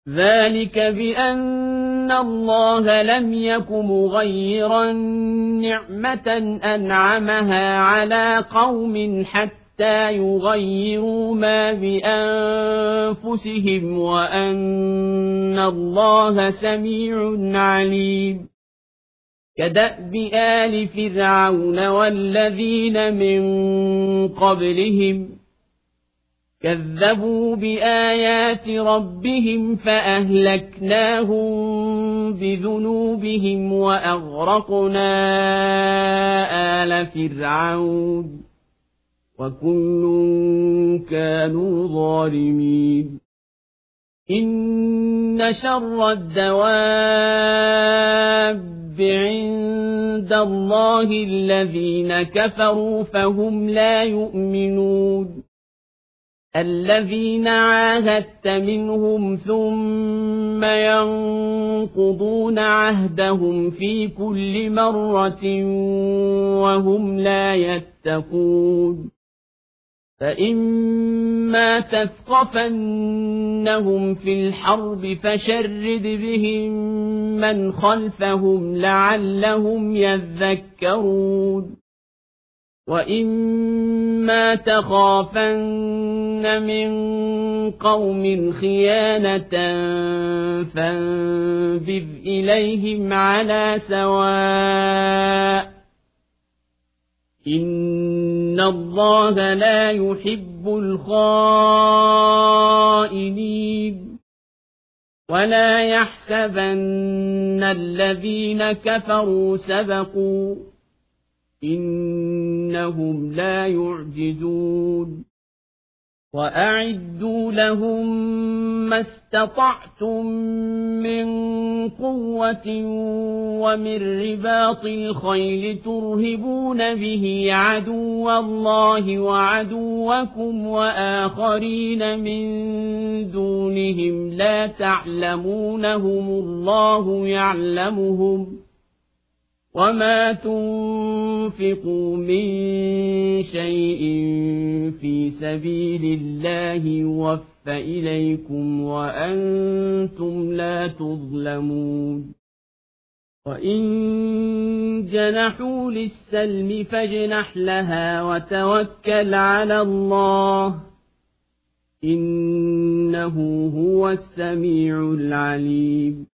ذلك بأن الله لم يك مغيرا نعمة أنعمها على قوم حتى يغيروا ما بأنفسهم وأن الله سميع عليم كدأب آل فرعون والذين من قبلهم كذبوا بآيات ربهم فأهلكناهم بذنوبهم وأغرقنا آل فرعون وكل كانوا ظالمين إن شر الدواب عند الله الذين كفروا فهم لا يؤمنون الذين عاهدت منهم ثم ينقضون عهدهم في كل مرة وهم لا يتقون فإما تثقفنهم في الحرب فشرد بهم من خلفهم لعلهم يذكرون وإما تخافن من قوم خيانة فانبذ إليهم على سواء إن الله لا يحب الخائنين ولا يحسبن الذين كفروا سبقوا إنهم لا يعجزون وأعدوا لهم ما استطعتم من قوة ومن رباط الخيل ترهبون به عدو الله وعدوكم وآخرين من دونهم لا تعلمونهم الله يعلمهم وما تنفقوا من شيء في سبيل الله يوفى إليكم وأنتم لا تظلمون وإن جنحوا للسلم فاجنح لها وتوكل على الله إنه هو السميع العليم